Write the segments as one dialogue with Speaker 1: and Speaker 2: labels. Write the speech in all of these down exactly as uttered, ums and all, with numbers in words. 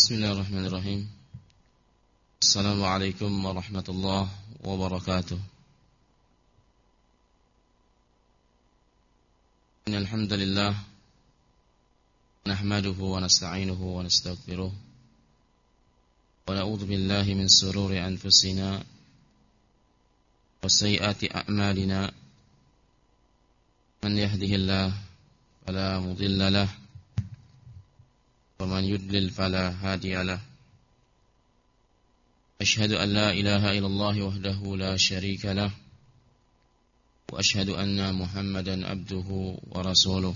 Speaker 1: Bismillahirrahmanirrahim. Assalamualaikum warahmatullahi wabarakatuh. Innal hamdalillah nahmaduhu wa nasta'inuhu wa nastaghfiruh wa na'udzu billahi min shururi anfusina wa sayyiati a'malina. Man yahdihillahu fala mudilla lahu wa man yudlil fala hadiya lahu. Asyhadu an la ilaha illallah wahdahu la syarika lah wa asyhadu anna Muhammadan abduhu wa rasuluh.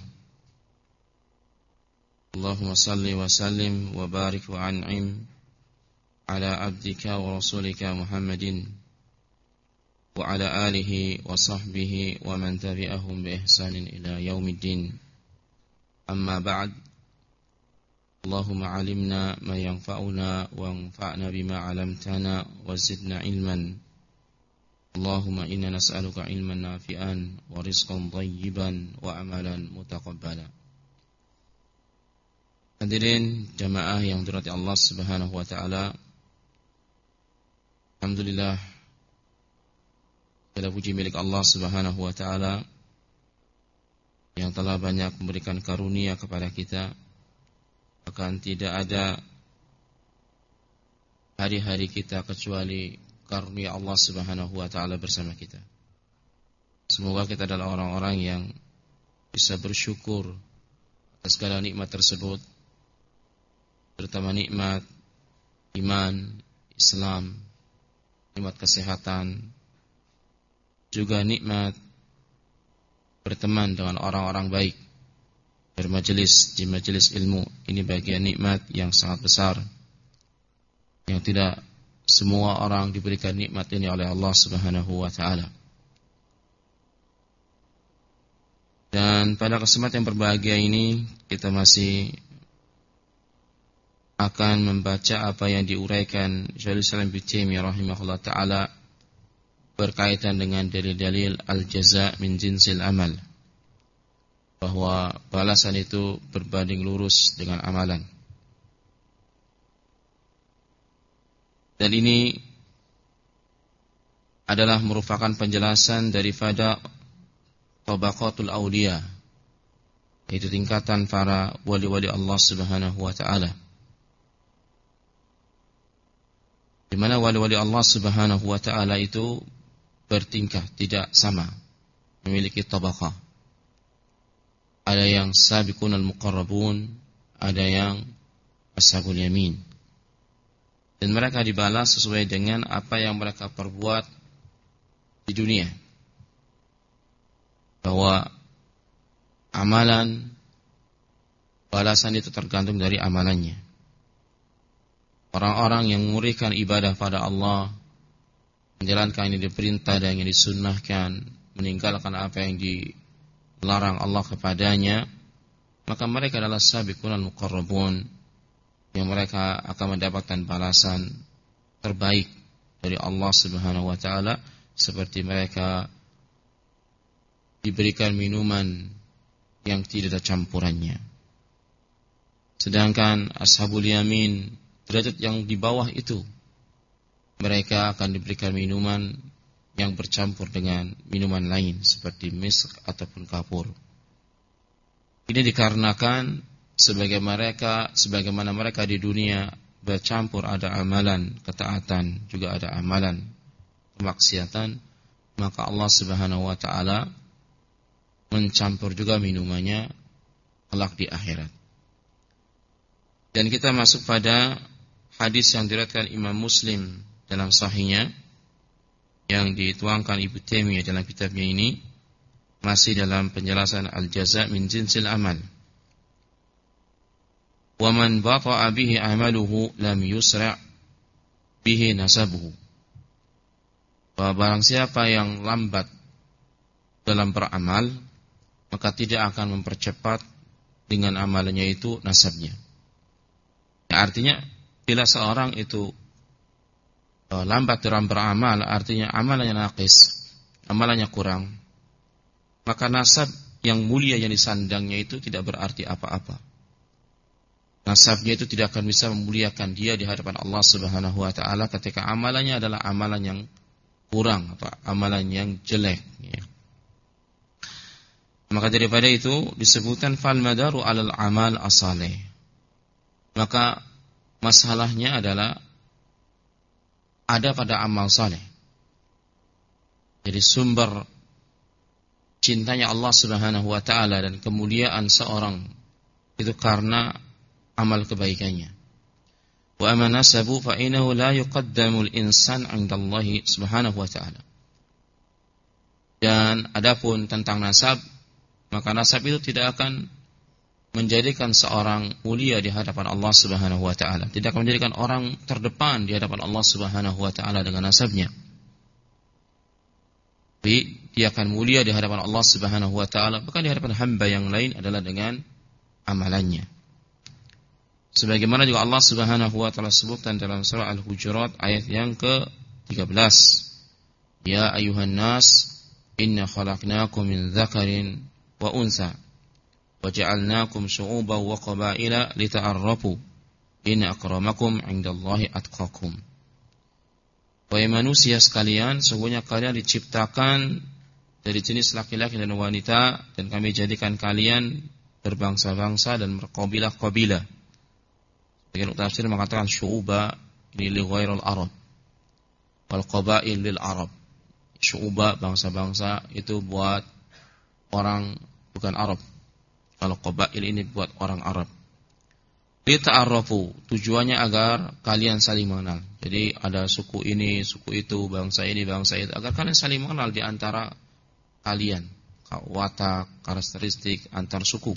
Speaker 1: Allahumma salli wa sallim wa barik wa an'im ala abdika wa rasulika Muhammadin wa ala alihi wa sahbihi wa man tabi'ahum bi ihsanin ila yaumiddin. Amma ba'd. Allahumma alimna ma yanfa'una wa anfa'na bima 'allamtana wa zidna ilman. Allahumma inna nas'aluka ilman nafi'an wa rizqan thayyiban wa amalan mutaqabbala. Hadirin jamaah yang dirahmati Allah Subhanahu wa taala. Alhamdulillah, segala puji milik Allah Subhanahu wa taala yang telah banyak memberikan karunia kepada kita. Bahkan tidak ada hari-hari kita kecuali karunia Allah Subhanahu wa taala bersama kita. Semoga kita adalah orang-orang yang bisa bersyukur atas segala nikmat tersebut, terutama nikmat iman, Islam, nikmat kesehatan, juga nikmat berteman dengan orang-orang baik, bermajelis di majelis ilmu. Ini bagian nikmat yang sangat besar yang tidak semua orang diberikan nikmat ini oleh Allah Subhanahu wa taala. Dan pada kesempatan yang berbahagia ini kita masih akan membaca apa yang diuraikan Syaikhul Islam Ibnu Taimiyah rahimahullah taala berkaitan dengan dalil-dalil al-jaza' min jinsil amal, bahwa balasan itu berbanding lurus dengan amalan. Dan ini adalah merupakan penjelasan daripada tabaqatul awliya, yaitu tingkatan para wali-wali Allah Subhanahu wa taala. Di mana wali-wali Allah Subhanahu wa taala itu bertingkah, tidak sama, memiliki tabaqah. Ada yang sabiqun al-muqarrabun, ada yang ashabul yamin. Dan mereka dibalas sesuai dengan apa yang mereka perbuat di dunia. Bahwa amalan, balasan itu tergantung dari amalannya. Orang-orang yang memberikan ibadah pada Allah, menjalankan yang diperintah dan yang disunnahkan, meninggalkan apa yang di larang Allah kepadanya, maka mereka adalah sabiqun al-muqarrabun, yang mereka akan mendapatkan balasan terbaik dari Allah Subhanahu wa taala, seperti mereka diberikan minuman yang tidak ada campurannya. Sedangkan ashabul yamin, derajat yang di bawah itu, mereka akan diberikan minuman yang bercampur dengan minuman lain seperti misk ataupun kapur. Ini dikarenakan sebagaimana mereka, sebagaimana mereka di dunia bercampur ada amalan ketaatan, juga ada amalan kemaksiatan, maka Allah Subhanahu wa taala mencampur juga minumannya kelak di akhirat. Dan kita masuk pada hadis yang diriwayatkan Imam Muslim dalam sahihnya, yang dituangkan Ibnu Taimiyah dalam kitabnya ini, masih dalam penjelasan al-jaza' min jinsil amal. Wa man bata'a bihi amaluhu lam yusra' bihi nasabuhu. Bahwa barang siapa yang lambat dalam beramal, maka tidak akan mempercepat dengan amalannya itu nasabnya. Ya, artinya bila seorang itu lambat dalam beramal, artinya amalannya naqis, amalannya kurang, maka nasab yang mulia yang disandangnya itu tidak berarti apa-apa. nasabnya itu tidak akan bisa memuliakan dia di hadapan Allah Subhanahu wa taala ketika amalannya adalah amalan yang kurang atau amalan yang jelek, ya. Maka daripada itu disebutkan fal madaru 'alal amal as-salih. Maka masalahnya adalah ada pada amal saleh. Jadi sumber cintanya Allah Subhanahu wa taala dan kemuliaan seorang itu karena amal kebaikannya. Wa amma nasabu fa innahu la yuqaddamu al-insan 'inda Allah Subhanahu wa taala. Dan adapun tentang nasab, maka nasab itu tidak akan menjadikan seorang mulia di hadapan Allah Subhanahu wa taala, tidak akan menjadikan orang terdepan di hadapan Allah Subhanahu wa taala dengan nasabnya. Tapi dia akan mulia di hadapan Allah Subhanahu wa taala, bahkan di hadapan hamba yang lain adalah dengan amalannya. Sebagaimana juga Allah Subhanahu wa taala sebutkan dalam surah Al-Hujurat ayat yang ke tiga belas. Ya ayuhan nas, inna khalaqnakum min dzakarin wa unsa wa ja'alnakum syu'uban wa qabaila lita'arrafu inna akramakum 'indallahi atqakum. Wahai manusia sekalian, sungguhnya kalian diciptakan dari jenis laki-laki dan wanita, dan kami jadikan kalian berbangsa-bangsa dan berkabilah-kabilah. Sebagian tafsir mengatakan syu'uba ini li ghairil arab wal qabail lil arab. Syu'uba bangsa-bangsa itu buat orang bukan Arab. Kalau qabail ini buat orang Arab. Lita'arrafu, tujuannya agar kalian saling mengenal. Jadi ada suku ini, suku itu, bangsa ini, bangsa itu, agar kalian saling mengenal di antara kalian, watak, karakteristik antar suku.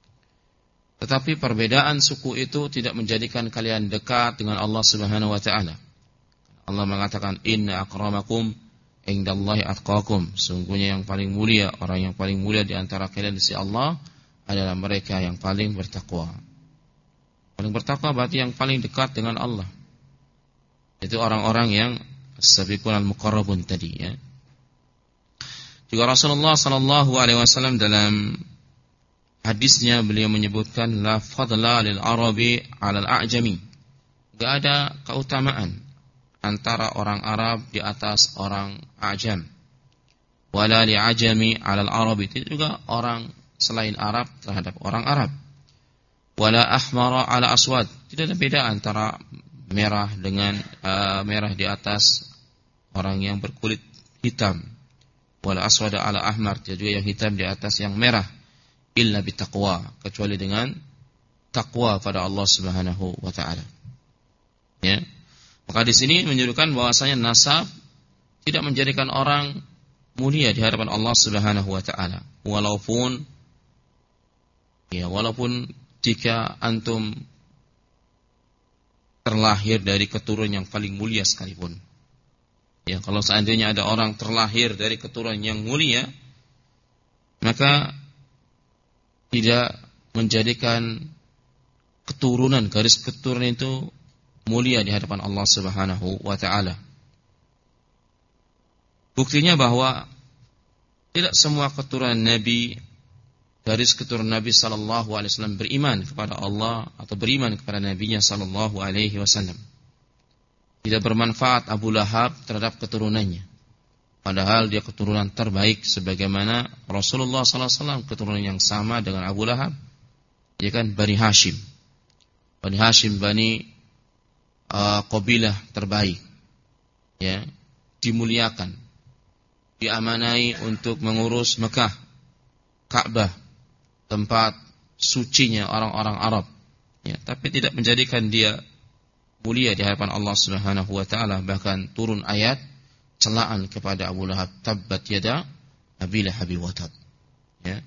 Speaker 1: Tetapi perbedaan suku itu tidak menjadikan kalian dekat dengan Allah Subhanahu wa taala. Allah mengatakan inna akramakum indallahi atqakum. Sungguhnya yang paling mulia, orang yang paling mulia di antara kalian di sisi Allah adalah mereka yang paling bertakwa. Paling bertakwa berarti yang paling dekat dengan Allah. Itu orang-orang yang as-sabiqun al-muqarrabun tadi, ya. Juga Rasulullah sallallahu alaihi wasallam dalam hadisnya beliau menyebutkan la fadla lil arabi 'ala al-a'jami. Enggak ada keutamaan antara orang Arab di atas orang Ajam. Wala li'ajami 'alal Arabi, itu juga orang selain Arab terhadap orang Arab. Wala ahmara 'ala aswad, tidak ada beda antara merah dengan uh, merah di atas orang yang berkulit hitam. Wala aswada 'ala ahmar, tidak juga yang hitam di atas yang merah. Illa bitaqwa, kecuali dengan takwa pada Allah Subhanahu wa taala. Ya. Maka di sini menunjukkan bahwasanya nasab tidak menjadikan orang mulia di hadapan Allah Subhanahu wa taala. Walaupun ya walaupun jika antum terlahir dari keturunan yang paling mulia sekalipun. Ya, kalau seandainya ada orang terlahir dari keturunan yang mulia, maka tidak menjadikan keturunan, garis keturunan itu mulia di hadapan Allah Subhanahu wa taala. Buktinya bahwa tidak semua keturunan Nabi, garis keturunan Nabi sallallahu alaihi wasallam beriman kepada Allah atau beriman kepada Nabinya sallallahu alaihi wasallam. Tidak bermanfaat Abu Lahab terhadap keturunannya. Padahal dia keturunan terbaik, sebagaimana Rasulullah sallallahu alaihi wasallam keturunan yang sama dengan Abu Lahab. Dia kan Bani Hashim. Bani Hashim, Bani Uh, kabilah terbaik, ya, dimuliakan, diamanai untuk mengurus Mekah, Ka'bah, tempat sucinya orang-orang Arab, ya, tapi tidak menjadikan dia mulia di hadapan Allah Subhanahu wa taala. Bahkan turun ayat celaan kepada Abu Lahab, tabbat yada Abi Lahabi wa tab, ya.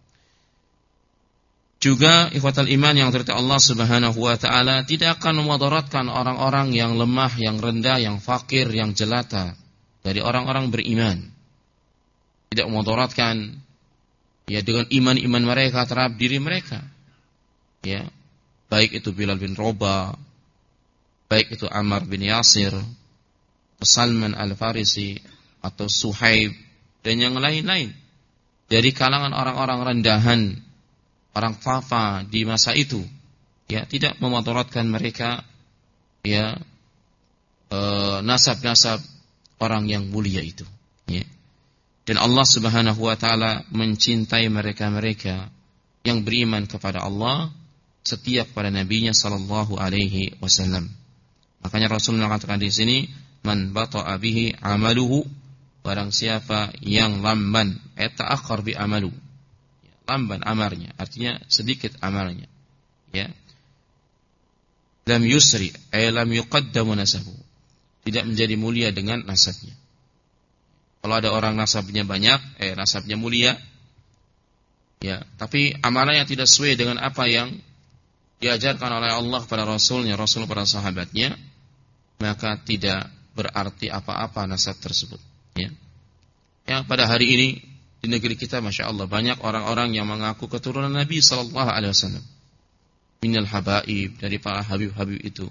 Speaker 1: Juga ikhwatal iman yang dirahmati Allah Subhanahu wa taala, tidak akan memudaratkan orang-orang yang lemah, yang rendah, yang fakir, yang jelata dari orang-orang beriman. Tidak memudaratkan ya dengan iman-iman mereka terhadap diri mereka. Ya, baik itu Bilal bin Rabah, baik itu Ammar bin Yasir, Salman Al-Farisi atau Suhaib dan yang lain-lain dari kalangan orang-orang rendahan, orang fafa di masa itu, ya tidak memudaratkan mereka ya e, nasab-nasab orang yang mulia itu, ya. Dan Allah Subhanahu wa taala mencintai mereka-mereka yang beriman kepada Allah, setia kepada nabinya sallallahu alaihi wasallam. Makanya Rasul mengatakan di sini, man bata'a bihi amaluhu, barang siapa yang lamban, ta'akhkhar bi amalu. Lamban amalnya, artinya sedikit amalnya. Ya. Lam yusri, ay lam yuqaddamu nasabu. Tidak menjadi mulia dengan nasabnya. Kalau ada orang nasabnya banyak, eh nasabnya mulia, ya, tapi amalnya tidak sesuai dengan apa yang diajarkan oleh Allah pada Rasulnya, Rasul pada sahabatnya, maka tidak berarti apa-apa nasab tersebut. Ya, ya pada hari ini di negeri kita, masya Allah, banyak orang-orang yang mengaku keturunan Nabi Sallallahu Alaihi Wasallam, minal habaib, dari para habib-habib itu,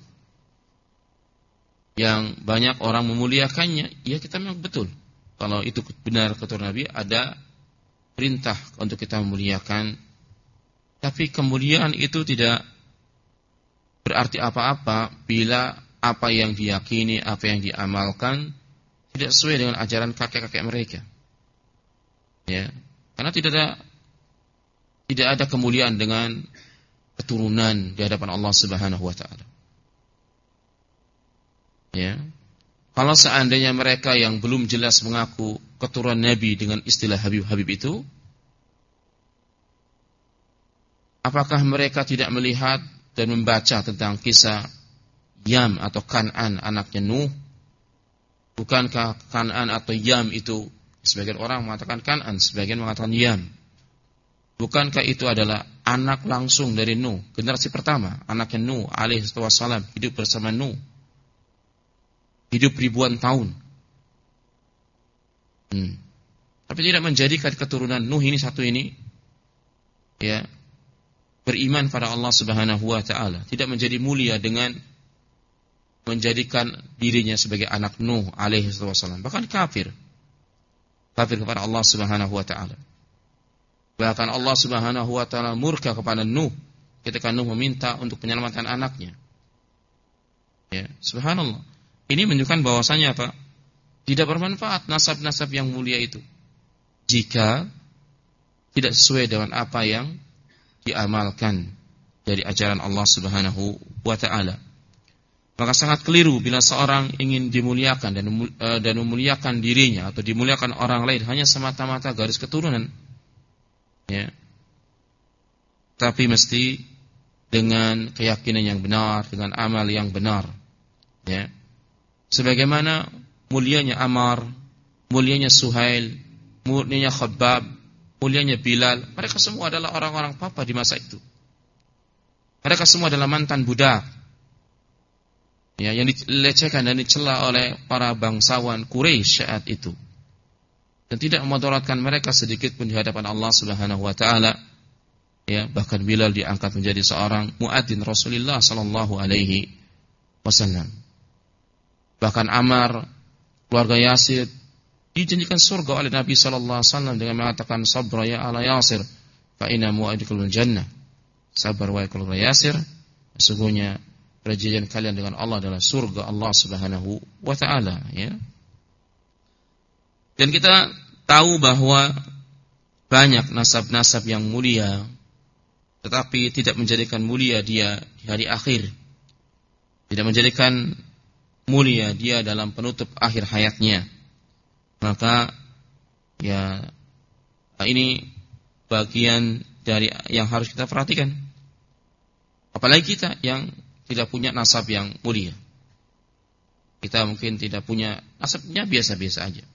Speaker 1: yang banyak orang memuliakannya. Ya, kita memang betul. Kalau itu benar keturunan Nabi, ada perintah untuk kita memuliakan. Tapi kemuliaan itu tidak berarti apa-apa bila apa yang diyakini, apa yang diamalkan tidak sesuai dengan ajaran kakek-kakek mereka. Ya, karena tidak ada tidak ada kemuliaan dengan keturunan di hadapan Allah Subhanahu wa taala. Ya. Kalau seandainya mereka yang belum jelas mengaku keturunan Nabi dengan istilah habib-habib itu, apakah mereka tidak melihat dan membaca tentang kisah Yam atau Kan'an anaknya Nuh? Bukankah Kan'an atau Yam itu, sebagian orang mengatakan Kan'an, sebagian mengatakan Yam, bukankah itu adalah anak langsung dari Nuh, generasi pertama, anaknya Nuh alaihi wassalam, hidup bersama Nuh, hidup ribuan tahun. Hmm. Tapi tidak menjadikan keturunan Nuh ini satu ini, ya, beriman pada Allah Subhanahu wa taala, tidak menjadi mulia dengan menjadikan dirinya sebagai anak Nuh alaihi wassalam, bahkan kafir. Kafir kepada Allah Subhanahu wa taala. Bahkan Allah Subhanahu wa taala murka kepada Nuh ketika Nuh meminta untuk penyelamatan anaknya. Ya, subhanallah. Ini menunjukkan bahwasanya apa? Tidak bermanfaat nasab-nasab yang mulia itu jika tidak sesuai dengan apa yang diamalkan dari ajaran Allah Subhanahu wa taala. Maka sangat keliru bila seorang ingin dimuliakan dan dan memuliakan dirinya atau dimuliakan orang lain hanya semata-mata garis keturunan. Ya. Tapi mesti dengan keyakinan yang benar, dengan amal yang benar. Ya. Sebagaimana mulianya Ammar, mulianya Suhail, mulianya Khabbab, mulianya Bilal, mereka semua adalah orang-orang papa di masa itu. Mereka semua adalah mantan budak, ya, yang dilecehkan dan dicela oleh para bangsawan Quraisy saat itu, dan tidak memudaratkan mereka sedikit pun di hadapan Allah Subhanahu wa taala. Ya, bahkan Bilal diangkat menjadi seorang muadzin Rasulullah sallallahu alaihi wasallam. Bahkan Ammar, keluarga Yasir, dijanjikan surga oleh Nabi sallallahu alaihi wasallam dengan mengatakan, sabra ya ala Yasir fa inna mu'aidul jannah. Sabar wahai keluarga Yasir, sesungguhnya perjanjian kalian dengan Allah adalah surga Allah Subhanahu wa taala, ya. Dan kita tahu bahwa banyak nasab-nasab yang mulia tetapi tidak menjadikan mulia dia di hari akhir. Tidak menjadikan mulia dia dalam penutup akhir hayatnya. Maka ya ini bagian dari yang harus kita perhatikan. Apalagi kita yang tidak punya nasab yang mulia. Kita mungkin tidak punya nasabnya, biasa-biasa aja.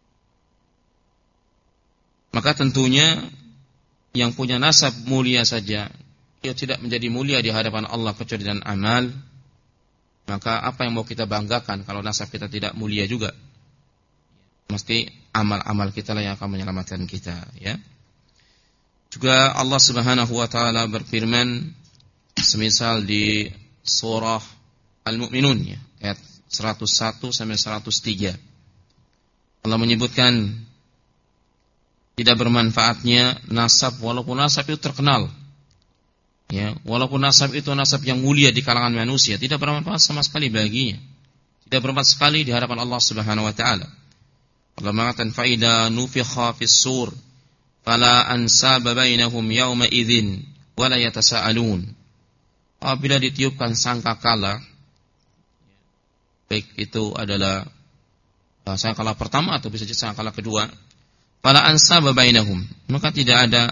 Speaker 1: Maka tentunya yang punya nasab mulia saja, ia tidak menjadi mulia di hadapan Allah kecuali dengan amal. Maka apa yang mau kita banggakan kalau nasab kita tidak mulia juga? Mesti amal-amal kita lah yang akan menyelamatkan kita, ya. Juga Allah Subhanahu wa taala berfirman semisal di surah Al-Mu'minun, ya, ayat seratus satu sampai seratus tiga. Allah menyebutkan tidak bermanfaatnya nasab walaupun nasab itu terkenal. Ya, walaupun nasab itu nasab yang mulia di kalangan manusia, tidak bermanfaat sama sekali baginya. Tidak bermanfaat sekali di hadapan Allah Subhanahu wa taala. Allah mengatakan faida nufikha fis sur fala ansaba bainahum yawma idzin wala yatasaalun. Apabila ditiupkan sangkakala, baik itu adalah sangkakala pertama atau bisa jadi sangkakala kedua, fala ansaba bainahum, maka tidak ada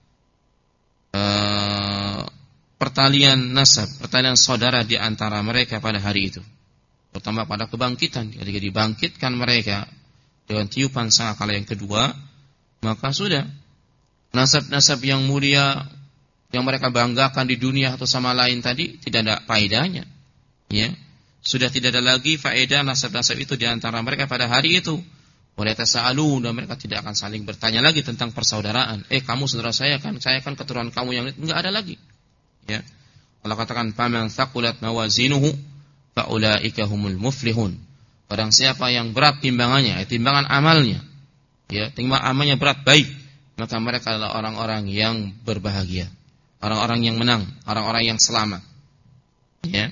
Speaker 1: uh, pertalian nasab, pertalian saudara di antara mereka pada hari itu. Terutama pada kebangkitan, ketika dibangkitkan mereka dengan tiupan sangkakala yang kedua, maka sudah nasab-nasab yang mulia yang mereka banggakan di dunia atau sama lain tadi tidak ada faedahnya. Ya, sudah tidak ada lagi faedah nasab-nasab itu di antara mereka pada hari itu. Wala tasaalun, dan mereka tidak akan saling bertanya lagi tentang persaudaraan. Eh, kamu saudara saya kan, saya kan keturunan kamu yang enggak ada lagi. Ya. Allah katakan faman thaqulat mawazinuhu faulaika humul muflihun. Barang siapa yang berat timbangannya, timbangan amalnya, ya, timbangan amalnya berat baik, maka mereka adalah orang-orang yang berbahagia, orang-orang yang menang, orang-orang yang selamat. Ya.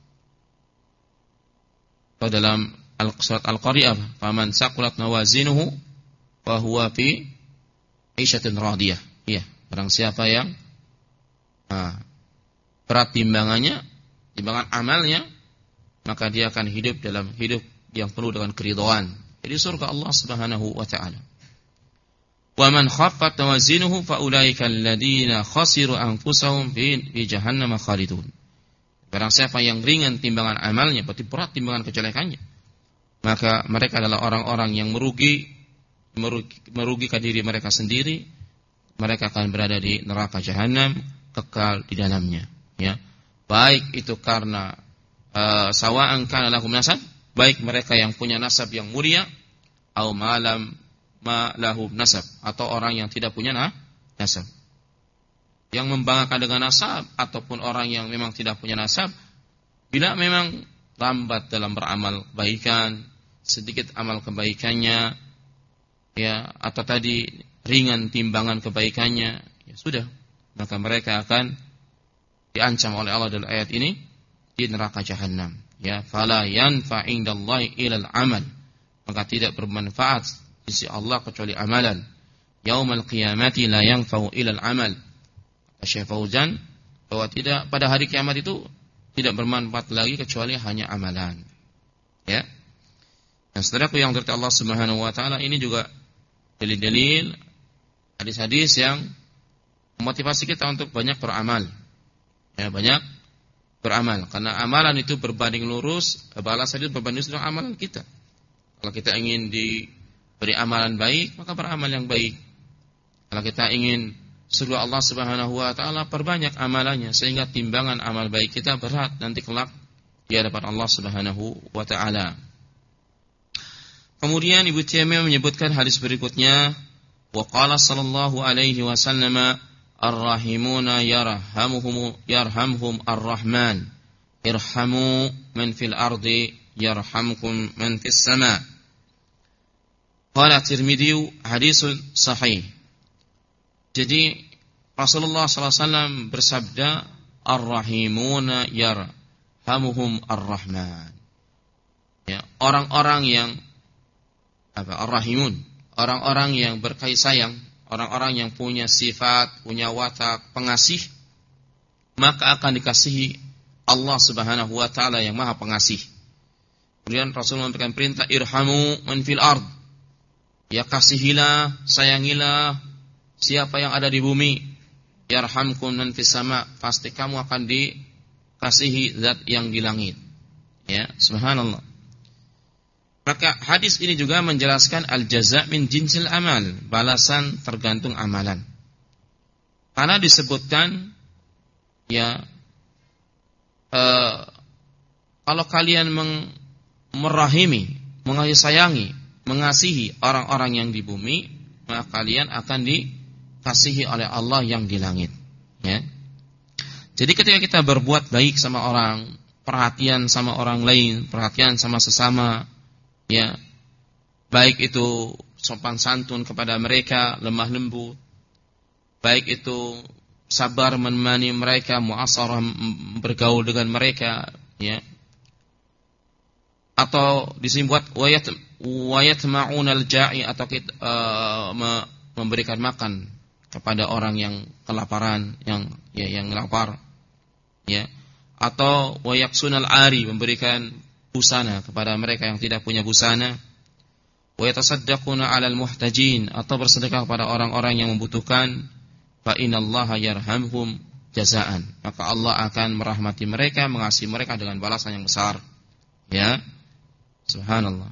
Speaker 1: Atau dalam surat Al-Qari'ah, faman thaqulat mawazinuhu fa huwa fi 'ishatin radiyah. Ya, barang siapa yang nah, berat timbangannya, timbangan amalnya, maka dia akan hidup dalam hidup yang penuh dengan keridhaan. Jadi surga Allah Subhanahu wa taala. Wa man khaffat mawazinuhu fa ulaika alladziina khasiru anfusahum fi jahannam khalidun. Barang siapa yang ringan timbangan amalnya, berarti berat timbangan kejelekannya, maka mereka adalah orang-orang yang merugi, merugi merugikan diri mereka sendiri. Mereka akan berada di neraka jahanam, kekal di dalamnya. Ya, baik itu karena uh, sawa'an kana lahum nasab, baik mereka yang punya nasab yang mulia, atau malam ma lahum nasab, atau orang yang tidak punya nah, nasab. Yang membanggakan dengan nasab ataupun orang yang memang tidak punya nasab, bila memang lambat dalam beramal kebaikan, sedikit amal kebaikannya, ya, atau tadi ringan timbangan kebaikannya, ya sudah, maka mereka akan diancam oleh Allah dalam ayat ini di neraka jahanam. Ya, fala yanfa indallahi ilal amal, maka tidak bermanfaat di sisi Allah kecuali amalan. Yaumal qiyamati la yanfa'u ilal amal. Syekh Fauzan bahwa tidak pada hari kiamat itu tidak bermanfaat lagi kecuali hanya amalan. Ya. Dan saudaraku yang dirahmati Allah Subhanahu wa taala, ini juga dalil-dalil hadis-hadis yang memotivasi kita untuk banyak beramal. Ya, banyak beramal, karena amalan itu berbanding lurus, balasan itu berbanding lurus dengan amalan kita. Kalau kita ingin diberi amalan baik, maka beramal yang baik. Kalau kita ingin surga Allah Subhanahu wa taala, perbanyak amalannya sehingga timbangan amal baik kita berat nanti kelak di hadapan Allah Subhanahu wa taala. Kemudian Ibu Taimiyah menyebutkan hadis berikutnya, wa qala sallallahu alaihi wasallam ar-rahimuna yarhamuhum yarhamhum ar-rahman irhamu man fil ardi yarhamkum man fis sama. Qala Tirmidzi hadisun sahih. Jadi Rasulullah sallallahu alaihi wasallam bersabda, ar-rahimuna yarhamuhum ar-rahman. Ya, orang-orang yang apa? Ar-rahimun, orang-orang yang berkasih sayang, orang-orang yang punya sifat, punya watak pengasih, maka akan dikasihi Allah Subhanahu wa taala yang Maha Pengasih. Kemudian Rasulullah memberikan perintah, irhamu man fil ard. Ya, kasihilah, sayangilah siapa yang ada di bumi. Yarhamkum man fis sama, pasti kamu akan dikasihi zat yang di langit. Ya, subhanallah. Maka hadis ini juga menjelaskan al-jaza' min jinsil amal, balasan tergantung amalan. Karena disebutkan ya uh, kalau kalian meng, merahimi, mengasihi sayangi, mengasihi orang-orang yang di bumi, maka kalian akan dikasihi oleh Allah yang di langit. Ya. Jadi ketika kita berbuat baik sama orang, perhatian sama orang lain, perhatian sama sesama, ya, baik itu sopan santun kepada mereka, lemah lembut, baik itu sabar menemani mereka, muasarah, bergaul dengan mereka, ya. Atau disimbuat wayat wayatma'unal ja'i, atau kita, uh, memberikan makan kepada orang yang kelaparan, yang ya yang lapar, ya. Atau wayaksunal ari, memberikan busana kepada mereka yang tidak punya busana. Wayatasaddaquna 'alal muhtajin, atau bersedekah kepada orang-orang yang membutuhkan. Fa innallaha yarhamhum jazaan, maka Allah akan merahmati mereka, mengasihi mereka dengan balasan yang besar. Ya. Subhanallah.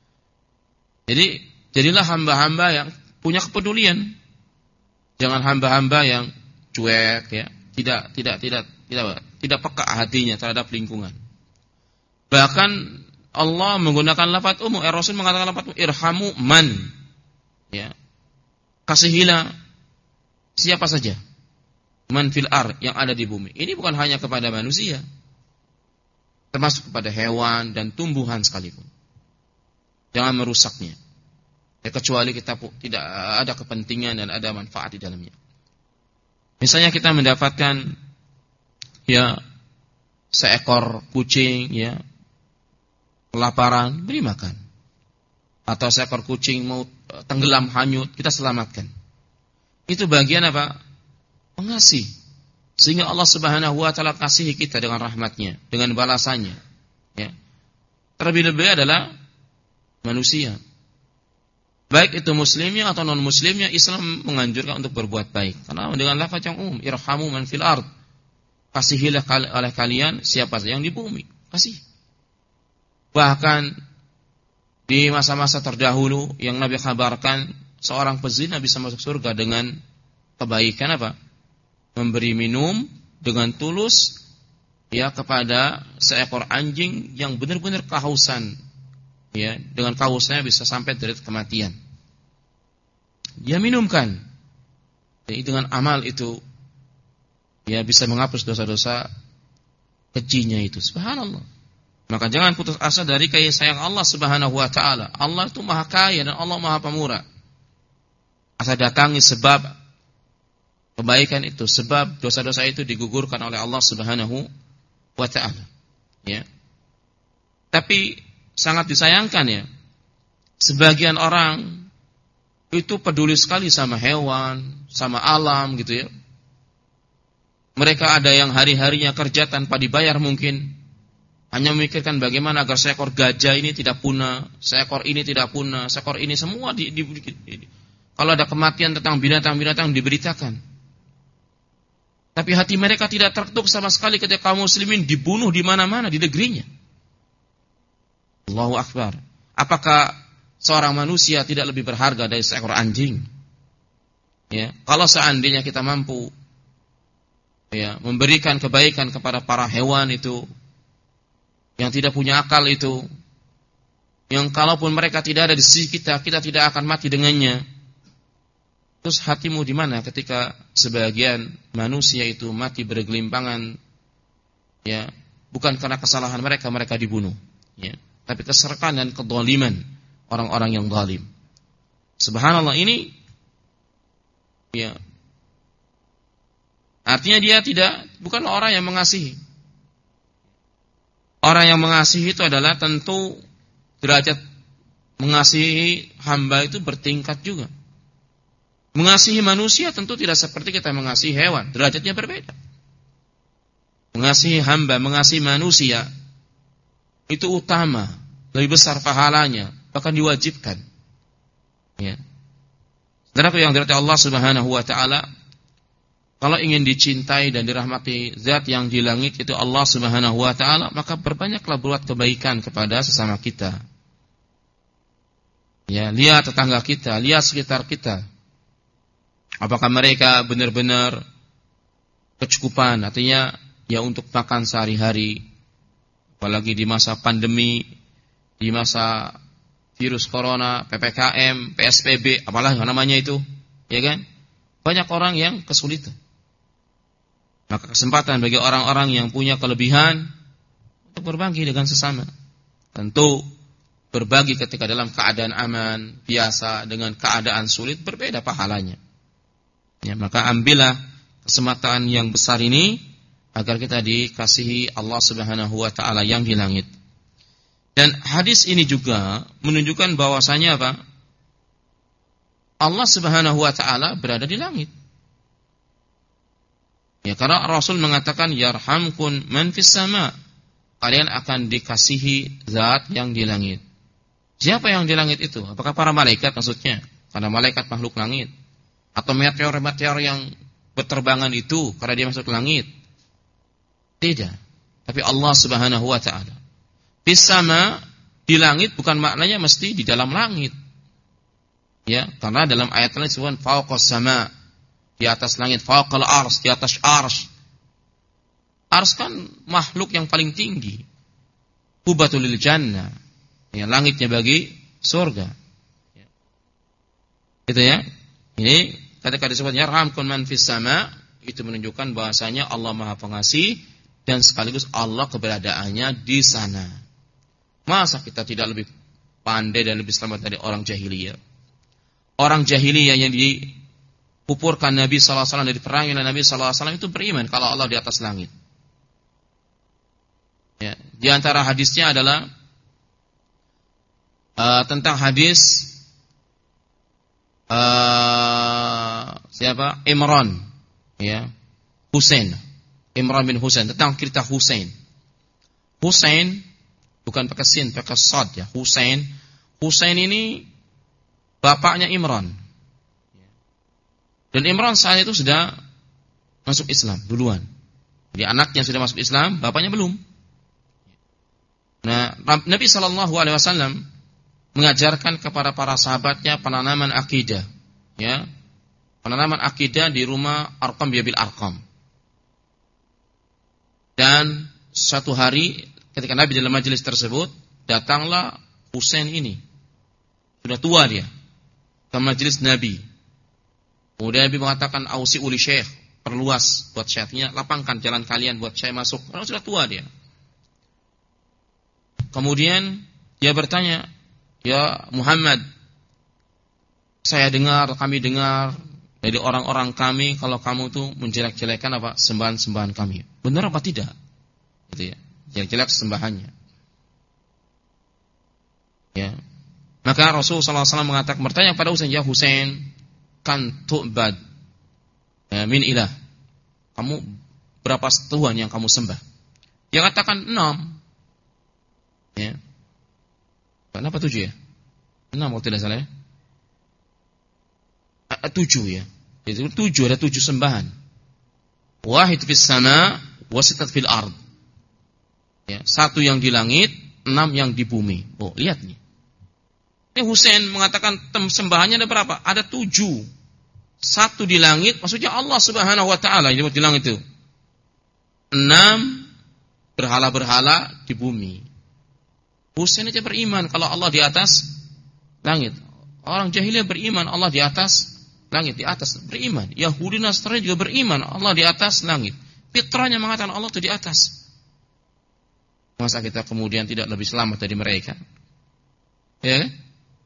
Speaker 1: Jadi jadilah hamba-hamba yang punya kepedulian. Jangan hamba-hamba yang cuek, ya, tidak tidak tidak tidak tidak peka hatinya terhadap lingkungan. Bahkan Allah menggunakan lafaz umum, eh, Rasul mengatakan lafaz irhamu man, ya. Kasihilah siapa saja, man fil ar, yang ada di bumi. Ini bukan hanya kepada manusia, termasuk kepada hewan dan tumbuhan sekalipun. Jangan merusaknya, ya, kecuali kita tidak ada kepentingan dan ada manfaat di dalamnya. Misalnya kita mendapatkan, ya, seekor kucing, ya, kelaparan, beri makan. Atau seekor kucing mau tenggelam hanyut, kita selamatkan. Itu bagian apa? Pengasih. Sehingga Allah Subhanahu wa taala kasihi kita dengan rahmatnya, dengan balasannya, ya. Terlebih-lebih adalah manusia. Baik itu muslimnya atau non-muslimnya, Islam menganjurkan untuk berbuat baik. Karena dengan lafaz yang umum, irhamu man fil ard. Kasihilah oleh kalian siapa saja yang di bumi. Kasih. Bahkan di masa-masa terdahulu yang Nabi kabarkan, seorang pezina bisa masuk surga dengan kebaikan apa? Memberi minum dengan tulus, ya, kepada seekor anjing yang benar-benar kehausan, ya, dengan kausnya bisa sampai derajat kematian. Dia minumkan. Jadi dengan amal itu, ya, bisa menghapus dosa-dosa kejinya itu. Subhanallah. Maka jangan putus asa dari kasih sayang Allah Subhanahu wa taala. Allah itu Maha Kaya dan Allah Maha Pemurah. Asa datangi sebab kebaikan itu, sebab dosa-dosa itu digugurkan oleh Allah Subhanahu wa taala, ya. Tapi sangat disayangkan, ya, sebagian orang itu peduli sekali sama hewan, sama alam, gitu, ya. Mereka ada yang hari-harinya kerja tanpa dibayar mungkin, hanya memikirkan bagaimana agar seekor gajah ini tidak punah, seekor ini tidak punah, seekor ini semua di, di, di, di kalau ada kematian tentang binatang-binatang diberitakan. Tapi hati mereka tidak terketuk sama sekali ketika kaum muslimin dibunuh di mana-mana di negerinya. Allahu Akbar. Apakah seorang manusia tidak lebih berharga dari seekor anjing? Ya, kalau seandainya kita mampu, ya, memberikan kebaikan kepada para hewan itu, yang tidak punya akal itu, yang kalaupun mereka tidak ada di sisi kita, kita tidak akan mati dengannya. Terus hatimu di mana ketika sebagian manusia itu mati bergelimpangan, ya, bukan karena kesalahan mereka mereka dibunuh, ya, tapi keserakahan dan kedzaliman orang-orang yang zalim. Subhanallah, ini, ya, artinya dia tidak bukan orang yang mengasihi. Orang yang mengasihi itu adalah tentu derajat mengasihi hamba itu bertingkat juga. Mengasihi manusia tentu tidak seperti kita mengasihi hewan, derajatnya berbeda. Mengasihi hamba, mengasihi manusia itu utama, lebih besar pahalanya, bahkan diwajibkan. Ya. Saudaraku yang dirahmati Allah Subhanahu wa taala, kalau ingin dicintai dan dirahmati zat yang di langit itu Allah Subhanahu wa taala, maka perbanyaklah buat kebaikan kepada sesama kita. Ya, lihat tetangga kita, lihat sekitar kita. Apakah mereka benar-benar kecukupan, artinya ya untuk makan sehari-hari, apalagi di masa pandemi, di masa virus corona, P P K M, P S B B, apalah namanya itu, ya kan? Banyak orang yang kesulitan. Maka kesempatan bagi orang-orang yang punya kelebihan untuk berbagi dengan sesama. Tentu berbagi ketika dalam keadaan aman, biasa, dengan keadaan sulit berbeda pahalanya. Ya, maka ambillah kesempatan yang besar ini agar kita dikasihi Allah Subhanahu wa taala yang di langit. Dan hadis ini juga menunjukkan bahwasanya apa? Allah Subhanahu wa taala berada di langit. Ya, karena Rasul mengatakan yarhamkun man fis sama. Kalian akan dikasihi zat yang di langit. Siapa yang di langit itu? Apakah para malaikat maksudnya? Karena malaikat makhluk langit. Atau meteor-meteor yang berterbangan itu karena dia masuk ke langit? Tidak. Tapi Allah Subhanahu wa taala. Fis sama, di langit bukan maknanya mesti di dalam langit. Ya, karena dalam ayat lain disebutkan fauqas sama, di atas langit, fauqal ars, di atas ars. Ars kan makhluk yang paling tinggi. Hubatul lil jannah. Ya, langitnya bagi surga. Ya. Gitu ya. Ini ketika disebut yarhamkum man fis sama, itu menunjukkan bahasanya Allah Maha Pengasih dan sekaligus Allah keberadaannya di sana. Masa kita tidak lebih pandai dan lebih selamat dari orang jahiliyah? Orang jahiliyah yang dipupurkan Nabi sallallahu alaihi wasallam, dari perang oleh Nabi sallallahu alaihi wasallam itu beriman kalau Allah di atas langit. Ya, di antara hadisnya adalah uh, tentang hadis uh, siapa? Imran, ya, Husain, Imran bin Husain, tentang cerita Husain. Husain bukan pakai sin, pakai sad ya. Husain, Husain ini bapaknya Imran. Dan Imran saat itu sudah masuk Islam duluan. Jadi anaknya sudah masuk Islam, bapaknya belum. Nah, Nabi sallallahu alaihi wasallam mengajarkan kepada para sahabatnya penanaman akidah, ya. Penanaman akidah di rumah Arqam bin Abil Arqam. Dan suatu hari ketika Nabi dalam majelis tersebut, datanglah Husain ini. Sudah tua dia. Ke majelis Nabi. Kemudian Nabi mengatakan, ausi uli syekh, perluas buat syekhnya, lapangkan jalan kalian buat syekh masuk. Karena sudah tua dia. Kemudian dia bertanya, ya Muhammad, saya dengar, kami dengar dari orang-orang kami kalau kamu tuh menjelek-jelekan apa sembahan-sembahan kami. Benar apa tidak? Gitu ya. Jelek-jelek sembahannya. Ya. Maka Rasulullah sallallahu alaihi wasallam mengatakan, bertanya kepada Husain, ya Husain, kan tu'bad ya, min ilah. Kamu berapa Tuhan yang kamu sembah? Dia katakan enam. Ya. Kenapa tujuh ya? Enam kalau tidak salah ya. A, tujuh ya. Itu tujuh, ada tujuh sembahan. Wahid fis sama, wasitat fil ard. Ya, satu yang di langit, enam yang di bumi. Oh, lihat nih. Ini Husain mengatakan sembahannya ada berapa? Ada tujuh. Satu di langit, maksudnya Allah Subhanahu wa taala yang di langit itu. Enam berhala-berhala di bumi. Husain aja beriman kalau Allah di atas langit. Orang jahiliyah beriman Allah di atas langit, di atas beriman. Yahudi Nasrani juga beriman Allah di atas langit. Fitrahnya mengatakan Allah itu di atas. Masa kita kemudian tidak lebih selamat dari mereka? Ya kan?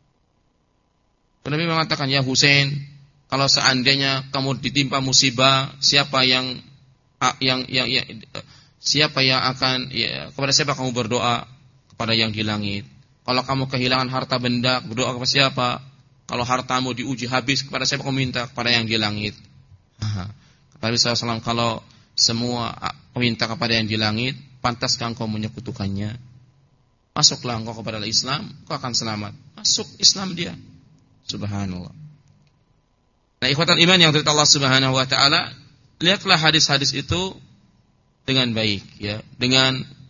Speaker 1: Nabi mengatakan, ya Husain, kalau seandainya kamu ditimpa musibah, siapa yang yang yang, yang siapa yang akan ya, kepada siapa kamu berdoa? Kepada yang di langit. Kalau kamu kehilangan harta benda, berdoa kepada siapa? Kalau hartamu diuji habis, kepada siapa kamu minta? Kepada yang di langit. Kata Nabi sallallahu alaihi wasallam, kalau semua meminta kepada yang di langit, pantaskah engkau menyekutukannya? Masuklah engkau kepada Islam, engkau akan selamat. Masuk Islam dia. Subhanallah. Nah, ikhwatan iman yang dari Allah Subhanahu wa taala, lihatlah hadis-hadis itu dengan baik ya, dengan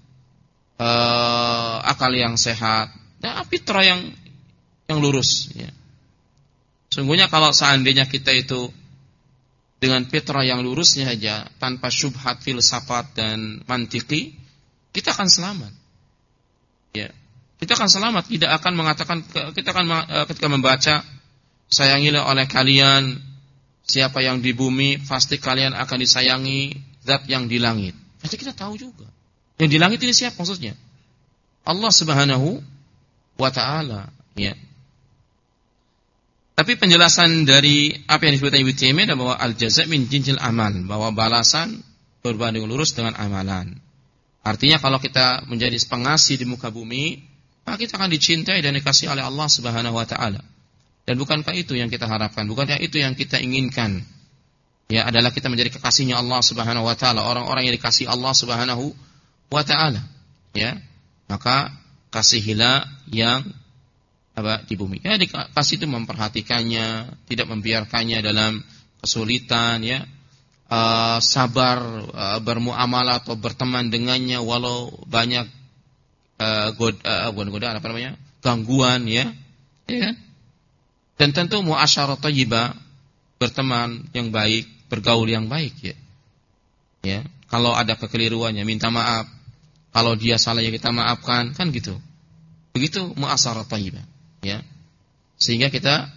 Speaker 1: uh, akal yang sehat dan fitrah yang yang lurus ya. Sungguhnya kalau seandainya kita itu dengan fitrah yang lurusnya saja, tanpa syubhat, filsafat dan mantiki, kita akan selamat. Ya. Kita akan selamat, tidak akan mengatakan, kita akan ketika membaca, sayangilah oleh kalian siapa yang di bumi, pasti kalian akan disayangi zat yang di langit. Jadi kita tahu juga. Yang di langit ini siapa maksudnya? Allah Subhanahu wa ta'ala. Ya. Tapi penjelasan dari apa yang disebutkan Ibnu Taimiyah adalah bahwa al-jaza' min jinsil amal, bahwa balasan berbanding lurus dengan amalan. Artinya kalau kita menjadi pengasih di muka bumi, maka kita akan dicintai dan dikasihi oleh Allah Subhanahu wa taala. Dan bukankah itu yang kita harapkan? Bukankah itu yang kita inginkan? Ya, adalah kita menjadi kekasihnya Allah Subhanahu wa taala, orang-orang yang dikasihi Allah Subhanahu wa taala. Ya. Maka kasihilah yang apa di bumi. Ya, dikasih itu memperhatikannya, tidak membiarkannya dalam kesulitan, ya. Uh, sabar uh, bermuamalah atau berteman dengannya walau banyak uh, god, uh, bukan godaan apa namanya? Gangguan, ya. Ya kan? Dan tentu muasyarah thayyibah, berteman yang baik, bergaul yang baik, ya. Ya, kalau ada kekeliruannya minta maaf. Kalau dia salah ya kita maafkan, kan gitu. Begitu muasyarah thayyibah. Ya, sehingga kita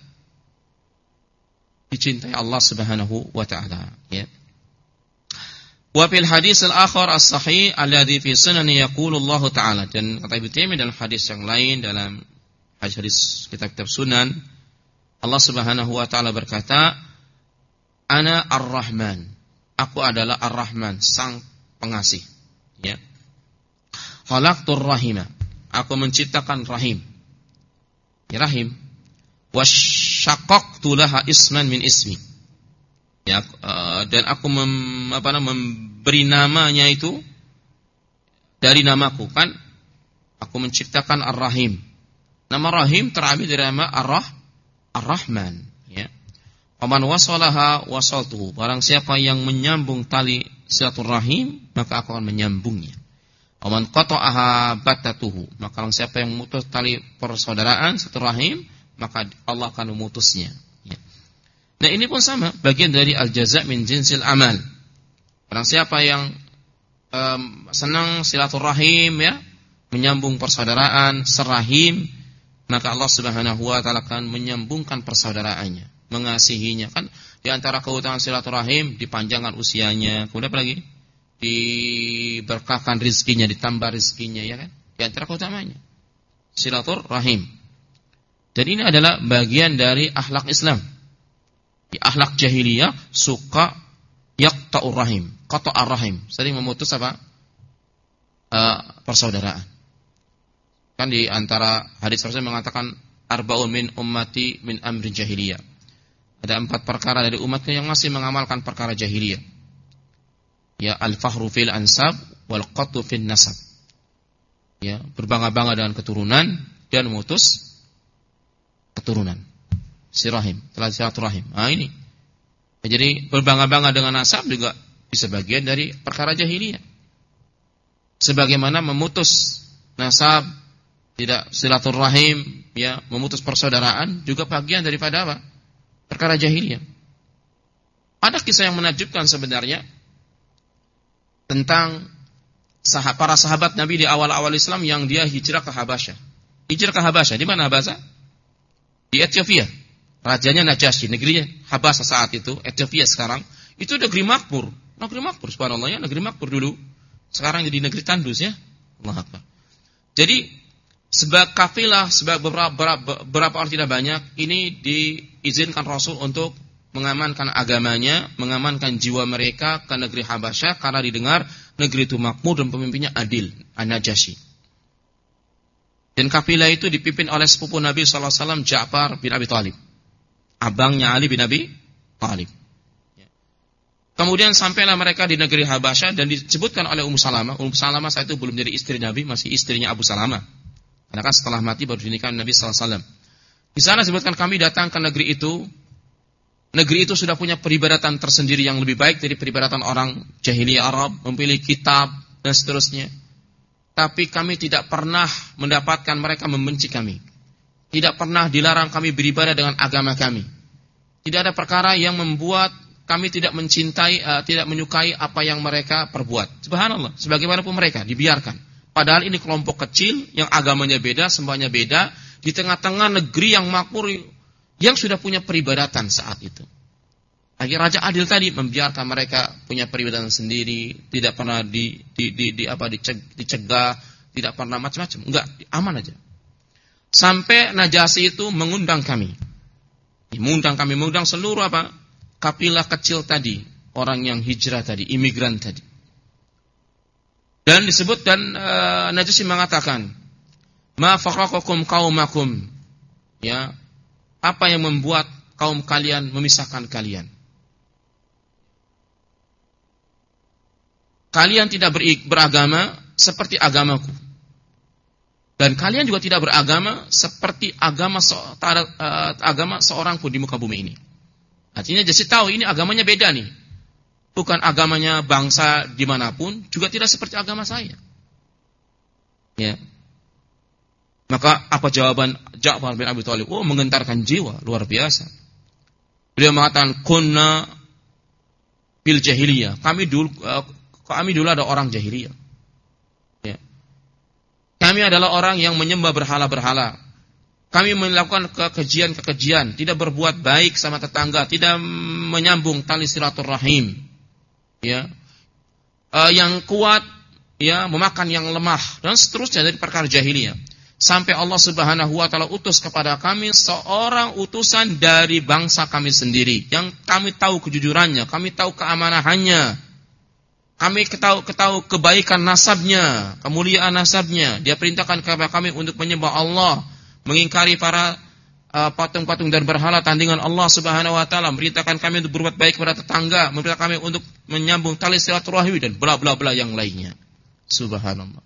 Speaker 1: dicintai Allah Subhanahu wa taala, ya. Wa fil hadis al-akhar as-sahih alladhi fi sunan yaqulu Allah taala, dan kata Ibnu Taimiyah dalam hadis yang lain dalam hadis kitab-kitab sunan, Allah Subhanahu wa taala berkata, ana ar-rahman, aku adalah ar-rahman, sang pengasih, ya. Khalaqtur rahima, aku menciptakan rahim. Ya, rahim. Wasyaqaqtu laha isman min ismi. Ya, uh, dan aku mem, apa namanya, memberi namanya itu dari namaku, kan? Aku menciptakan Ar-Rahim. Nama Rahim terambil dari nama Ar-Rah, Ar-Rahman, ya. Faman wasalaha wasaltuhu. Barang siapa yang menyambung tali silaturahim, maka aku akan menyambungnya. Waman qata'aha batatuhu, maka orang siapa yang memutus tali persaudaraan satu rahim, maka Allah akan memutusnya, ya. Nah, ini pun sama, bagian dari al-jaza' min jinsil amal. Orang siapa yang um, senang silaturahim, ya, menyambung persaudaraan serahim, maka Allah Subhanahu wa taala akan menyambungkan persaudaraannya, mengasihinya, kan di antara keutamaan silaturahim dipanjangkan usianya, kemudian apa lagi? Diberkahkan rizkinya, ditambah rizkinya, ya kan? Di antara keutamanya silaturahim. Dan ini adalah bagian dari akhlak Islam. Di akhlak jahiliyah suka yaqta'ur rahim, qata'ar rahim, sering memutus apa? Uh, persaudaraan. Kan di antara hadis Rasul mengatakan arba'un min ummati min amri jahiliyah. Ada empat perkara dari umatku yang masih mengamalkan perkara jahiliyah. Ya, al-fakhru fil ansab wal qattu fil nasab. Ya, berbangga-bangga dengan keturunan dan memutus keturunan. Sirahim, telah silaturahim. Nah, ini. Ya, jadi berbangga-bangga dengan nasab juga bisa bagian dari perkara jahiliyah. Sebagaimana memutus nasab, tidak silaturahim, ya, memutus persaudaraan juga bagian daripada apa? Perkara jahiliyah. Ada kisah yang menakjubkan sebenarnya tentang sahab, para sahabat Nabi di awal-awal Islam yang dia hijrah ke Habasyah. Hijrah ke Habasyah, di mana Habasyah? Di Ethiopia. Rajanya Najasyi, negerinya Habasyah saat itu, Ethiopia sekarang. Itu negeri makmur. Negeri makmur, subhanallah, ya, negeri makmur dulu. Sekarang jadi negeri tandus, ya. Allah Akbar. Jadi sebagai kafilah, sebagai beberapa, beberapa, beberapa orang tidak banyak, ini diizinkan Rasul untuk mengamankan agamanya, mengamankan jiwa mereka ke negeri Habasyah, karena didengar negeri itu makmur dan pemimpinnya adil, An-Najasyi. Dan kafilah itu dipimpin oleh sepupu Nabi sallallahu alaihi wasallam, Ja'far bin Abi Thalib, abangnya Ali bin Abi Thalib. Kemudian sampailah mereka di negeri Habasyah dan disebutkan oleh Ummu Salamah. Ummu Salamah saat itu belum jadi istri Nabi, masih istrinya Abu Salamah. Karena kan setelah mati baru dinikahi Nabi sallallahu alaihi wasallam. Di sana disebutkan kami datang ke negeri itu. Negeri itu sudah punya peribadatan tersendiri yang lebih baik dari peribadatan orang jahiliyah Arab, memiliki kitab dan seterusnya. Tapi kami tidak pernah mendapatkan mereka membenci kami. Tidak pernah dilarang kami beribadah dengan agama kami. Tidak ada perkara yang membuat kami tidak mencintai, uh, tidak menyukai apa yang mereka perbuat. Subhanallah, sebagaimanapun mereka dibiarkan. Padahal ini kelompok kecil yang agamanya beda, semuanya beda, di tengah-tengah negeri yang makmur, yang sudah punya peribadatan saat itu. Akhirnya Raja Adil tadi membiarkan mereka punya peribadatan sendiri, tidak pernah di, di, di, di apa dicegah, tidak pernah macam-macam, enggak, aman aja. Sampai Najasyi itu mengundang kami. Mengundang kami, mengundang seluruh apa? Kapilah kecil tadi, orang yang hijrah tadi, imigran tadi. Dan disebut dan uh, Najasyi mengatakan, ma farraqakum qaumakum. Ya, apa yang membuat kaum kalian memisahkan kalian? Kalian tidak beragama seperti agamaku. Dan kalian juga tidak beragama seperti agama se- uh, agama seorang pun di muka bumi ini. Artinya Najasyi tahu ini agamanya beda nih. Bukan agamanya bangsa dimanapun, juga tidak seperti agama saya. Ya. Maka apa jawaban Ja'far bin Abi Thalib? Oh, menggentarkan jiwa, luar biasa. Beliau mengatakan, kunna bil jahiliyah. Kami dulu, uh, kami dulu ada orang jahiliyah. Ya. Kami adalah orang yang menyembah berhala-berhala. Kami melakukan kekejian-kekejian, tidak berbuat baik sama tetangga, tidak menyambung tali silaturahim. Ya, uh, yang kuat, ya, memakan yang lemah dan seterusnya dari perkara jahiliyah. Sampai Allah Subhanahu wa taala utus kepada kami seorang utusan dari bangsa kami sendiri yang kami tahu kejujurannya, kami tahu keamanahannya. Kami ketahu, ketahu kebaikan nasabnya, kemuliaan nasabnya. Dia perintahkan kepada kami untuk menyembah Allah, mengingkari para uh, patung-patung dan berhala tandingan Allah Subhanahu wa taala, merintahkan kami untuk berbuat baik kepada tetangga, memerintahkan kami untuk menyambung tali silaturahmi dan bla bla bla yang lainnya. Subhanallah.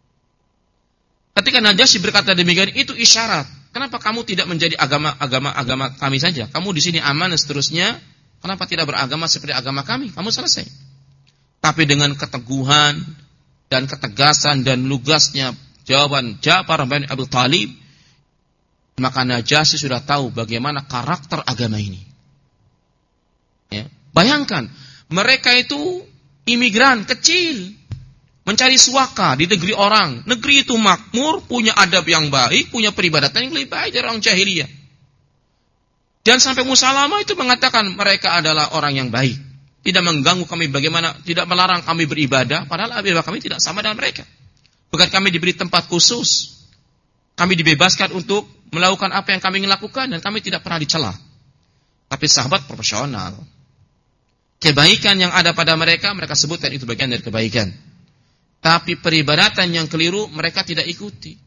Speaker 1: Ketika Najasyi berkata demikian, itu isyarat. Kenapa kamu tidak menjadi agama-agama agama kami saja? Kamu di sini aman dan seterusnya. Kenapa tidak beragama seperti agama kami? Kamu selesai. Tapi dengan keteguhan dan ketegasan dan lugasnya jawaban Ja'far bin Abi Thalib, maka Najasyi sudah tahu bagaimana karakter agama ini. Ya. Bayangkan, mereka itu imigran kecil, mencari suaka di negeri orang. Negeri itu makmur, punya adab yang baik, punya peribadatan yang lebih baik dari orang jahiliyah. Dan sampai Musalamah itu mengatakan mereka adalah orang yang baik. Tidak mengganggu kami bagaimana, tidak melarang kami beribadah, padahal ibadah kami tidak sama dengan mereka. Bukan kami diberi tempat khusus. Kami dibebaskan untuk melakukan apa yang kami ingin lakukan dan kami tidak pernah dicela. Tapi sahabat profesional. Kebaikan yang ada pada mereka, mereka sebutkan itu bagian dari kebaikan. Tapi peribadatan yang keliru mereka tidak ikuti.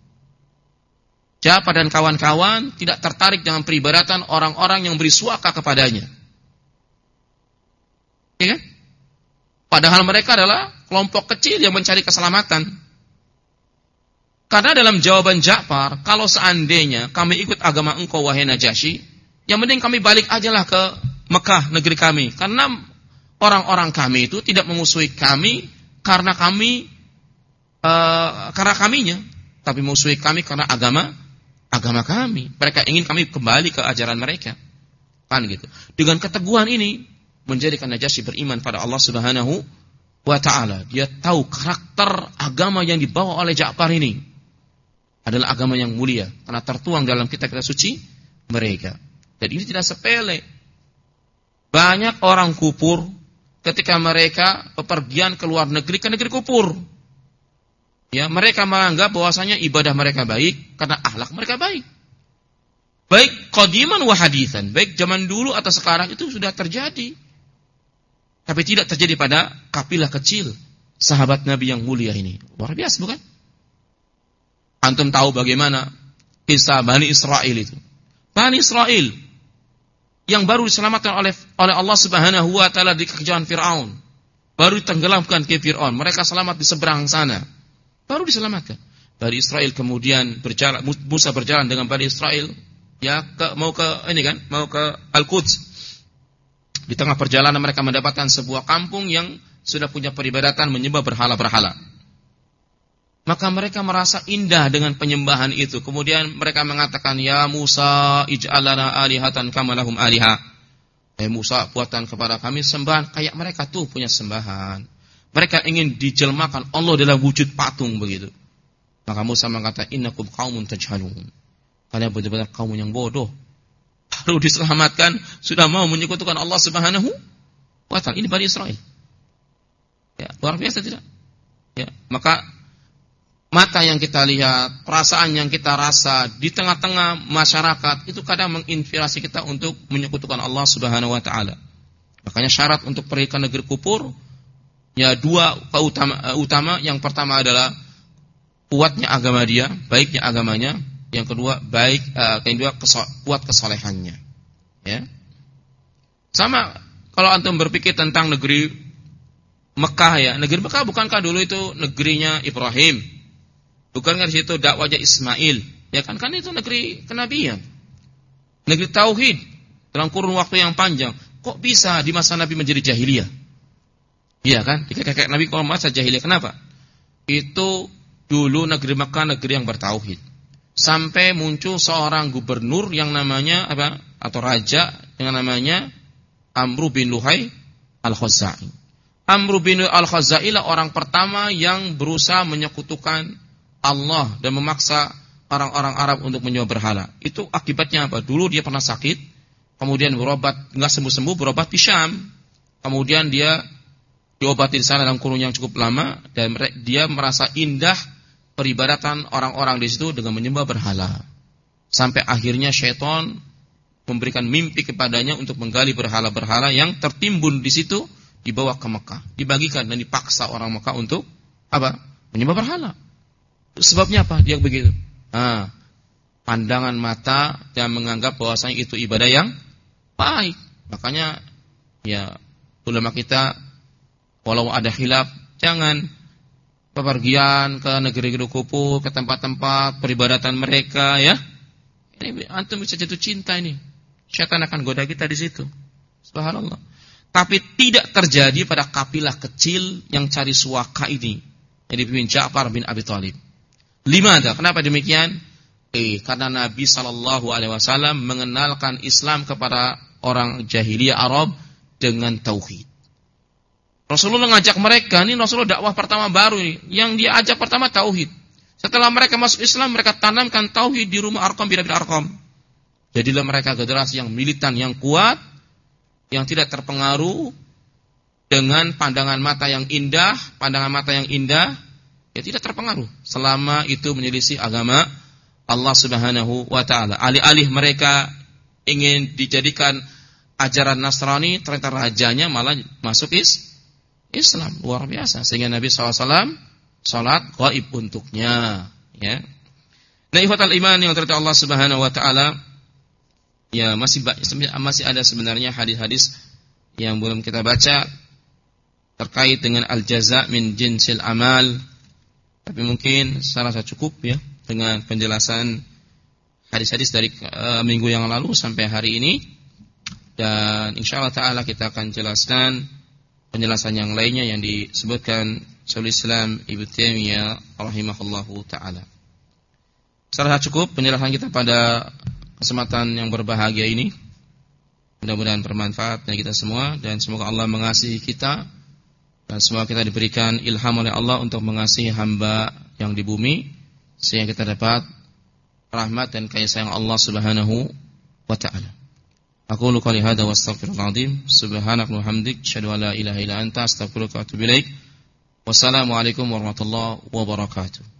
Speaker 1: Ja'far dan kawan-kawan tidak tertarik dengan peribadatan orang-orang yang beri suaka kepadanya. Ya kan? Padahal mereka adalah kelompok kecil yang mencari keselamatan. Karena dalam jawaban Ja'far, kalau seandainya kami ikut agama engkau wahai Najasyi, yang penting kami balik ajalah ke Mekah, negeri kami. Karena orang-orang kami itu tidak memusuhi kami karena kami Uh, karena kaminya, tapi musuhi kami karena agama agama kami. Mereka ingin kami kembali ke ajaran mereka, kan gitu. Dengan keteguhan ini menjadikan Najasyi beriman pada Allah Subhanahu wa taala. Dia tahu karakter agama yang dibawa oleh Ja'far ini adalah agama yang mulia karena tertuang dalam kitab-kitab suci mereka. Dan ini tidak sepele. Banyak orang kufur ketika mereka bepergian ke luar negeri, ke negeri kufur. Ya, mereka menganggap bahwasanya ibadah mereka baik karena akhlak mereka baik. Baik qadiman wa haditsan, baik zaman dulu atau sekarang itu sudah terjadi. Tapi tidak terjadi pada kapilah kecil sahabat Nabi yang mulia ini. Luar biasa bukan? Antum tahu bagaimana kisah Bani Israel itu. Bani Israel yang baru diselamatkan oleh oleh Allah Subhanahu wa taala di kekejauhan Firaun. Baru ditenggelamkan ke Firaun, mereka selamat di seberang sana. Baru diselamatkan. Bani Israel kemudian berjalan, Musa berjalan dengan Bani Israel, ya ke, mau ke ini kan, mau ke Al-Quds. Di tengah perjalanan mereka mendapatkan sebuah kampung yang sudah punya peribadatan menyembah berhala-berhala. Maka mereka merasa indah dengan penyembahan itu. Kemudian mereka mengatakan, ya Musa, ij'al lana alihatan kama lahum aliha. Eh Musa, buatkan kepada kami sembahan kayak mereka tuh punya sembahan. Mereka ingin dijelmakan Allah dalam wujud patung begitu. Maka Musa mengatakan, innakum qaumun tajhalun. Kalian benar-benar kaum yang bodoh. Baru diselamatkan sudah mau menyekutukan Allah Subhanahu wa taala. Ini Bani Israel. Ya, luar biasa tidak? Ya, maka mata yang kita lihat, perasaan yang kita rasa di tengah-tengah masyarakat itu kadang menginspirasi kita untuk menyekutukan Allah Subhanahu wa taala. Makanya syarat untuk pergi ke negeri kufur ya dua utama, utama. Yang pertama adalah kuatnya agama dia, baiknya agamanya. Yang kedua baik, uh, yang kedua keso, kuat kesolehannya. Ya. Sama kalau antum berpikir tentang negeri Mekah ya, negeri Mekah bukankah dulu itu negerinya Ibrahim? Bukankah di situ dakwahnya Ismail? Ya kan, kan itu negeri kenabian, negeri tauhid dalam kurun waktu yang panjang. Kok bisa di masa Nabi menjadi jahiliyah? Iya kan? Kakek-kakek Nabi kalau masa jahiliyah, kenapa? Itu dulu negeri Mekah negeri yang bertauhid. Sampai muncul seorang gubernur yang namanya apa? Atau raja dengan namanya Amru bin Luhai Al-Khuzai. Amru bin Al-Khuzai lah orang pertama yang berusaha menyekutukan Allah dan memaksa orang-orang Arab untuk menyembah berhala. Itu akibatnya apa? Dulu dia pernah sakit, kemudian berobat, enggak sembuh-sembuh, berobat di Syam. Kemudian dia diobati di sana dalam kurun yang cukup lama dan dia merasa indah peribadatan orang-orang di situ dengan menyembah berhala. Sampai akhirnya syaitan memberikan mimpi kepadanya untuk menggali berhala-berhala yang tertimbun di situ, dibawa ke Mekah, dibagikan dan dipaksa orang Mekah untuk apa? Menyembah berhala. Sebabnya apa? Dia begitu. Nah, pandangan mata yang menganggap bahwasanya itu ibadah yang baik. Makanya ya ulama kita walau ada khilaf, jangan bepergian ke negeri-negeri kufur, ke tempat-tempat peribadatan mereka ya. Ini antum bisa jatuh cinta ini. Syaitan akan goda kita di situ. Subhanallah. Tapi tidak terjadi pada kafilah kecil yang cari suaka ini. Yang dipimpin Ja'far bin Abi Thalib. Lima ada. Kenapa demikian? Eh, karena Nabi Shallallahu Alaihi Wasallam mengenalkan Islam kepada orang jahiliyah Arab dengan tauhid. Rasulullah mengajak mereka, ini Rasulullah dakwah pertama baru ini, yang dia ajak pertama tauhid. Setelah mereka masuk Islam, mereka tanamkan tauhid di rumah Arqam bin Abi Arqam. Jadilah mereka generasi yang militan, yang kuat, yang tidak terpengaruh dengan pandangan mata yang indah, pandangan mata yang indah. Ya tidak terpengaruh selama itu menyelisih agama Allah Subhanahu wa taala. Alih-alih mereka ingin dijadikan ajaran Nasrani, ternyata rajanya malah masuk is Islam. Luar biasa. Sehingga Nabi shallallahu alaihi wasallam salat gaib untuknya, ya. Nah, ikhwatal iman yang terhormat Allah Subhanahu wa taala, ya masih masih ada sebenarnya hadis-hadis yang belum kita baca terkait dengan al-jaza min jinsil amal. Tapi mungkin saya rasa cukup ya dengan penjelasan hadis-hadis dari uh, minggu yang lalu sampai hari ini, dan insyaallah taala kita akan jelaskan penjelasan yang lainnya yang disebutkan Syekhul Islam Ibnu Taimiyah rahimahullahu taala. Saya rasa cukup penjelasan kita pada kesempatan yang berbahagia ini. Mudah-mudahan bermanfaat bagi kita semua dan semoga Allah mengasihi kita. Dan semoga kita diberikan ilham oleh Allah untuk mengasihi hamba yang di bumi, sehingga kita dapat rahmat dan kasih sayang Allah Subhanahu wa taala. Aku qouli hadza wa astaghfirullahal azim. Subhanaka wa hamdik, asyhadu an la ilaha illa anta, astaghfiruka wa atubu ilaik. Wassalamualaikum warahmatullahi wabarakatuh.